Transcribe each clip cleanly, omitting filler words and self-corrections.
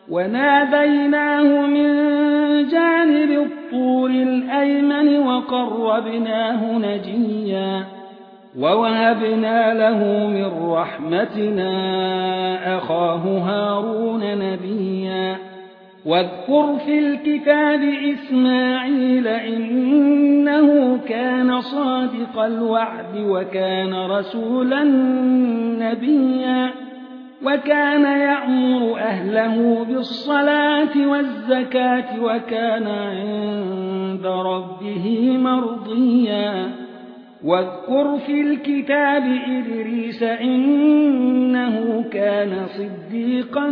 وناديناه من جانب الطور الأيمن وقربناه نجيا ووهبنا له من رحمتنا أخاه هارون نبيا واذكر في الكتاب إسماعيل إنه كان صادق الوعد وكان رسولا نبيا وكان يأمر أهله بالصلاة والزكاة وكان عند ربه مرضيا واذكر في الكتاب إدريس إنه كان صديقا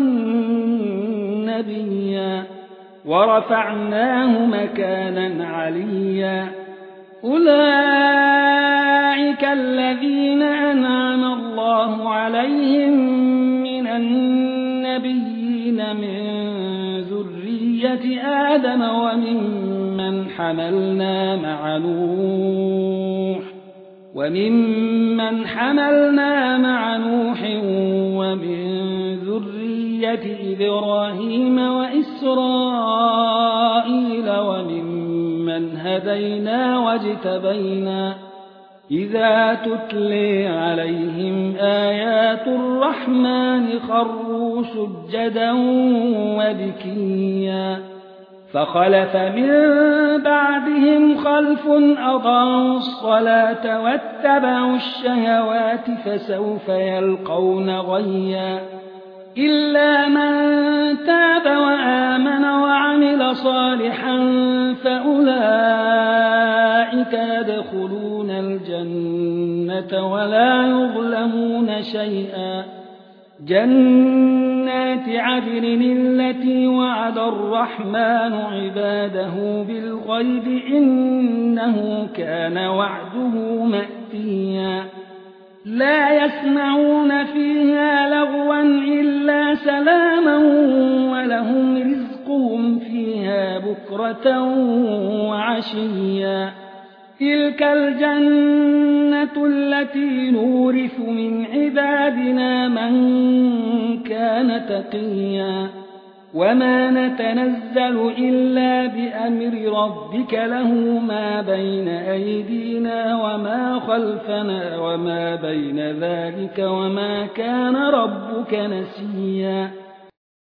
نبيا ورفعناه مكانا عليا أولئك الذين أنعم الله عليهم من النبيين من ذرية آدم وممن حملنا مع نوح ومن ذرية إبراهيم وإسرائيل وممن هدينا واجتبينا إذا تتلي عليهم آيات الرحمن خروا سجدا وبكيا فخلف من بعدهم خلف أضاعوا الصلاة واتبعوا الشهوات فسوف يلقون غيا إلا من تاب وآمن وعمل صالحا فأولئك يدخلون الجنة ولا يظلمون شيئا جنات عدن التي وعد الرحمن عباده بالغيب إنه كان وعده مأتيا لا يسمعون فيها لغوا إلا سلاما ولهم رزقهم فيها بكرة وعشيا تلك الجنة التي نورث من عبادنا من كان تقيا وما نتنزل إلا بأمر ربك له ما بين أيدينا وما خلفنا وما بين ذلك وما كان ربك نسيا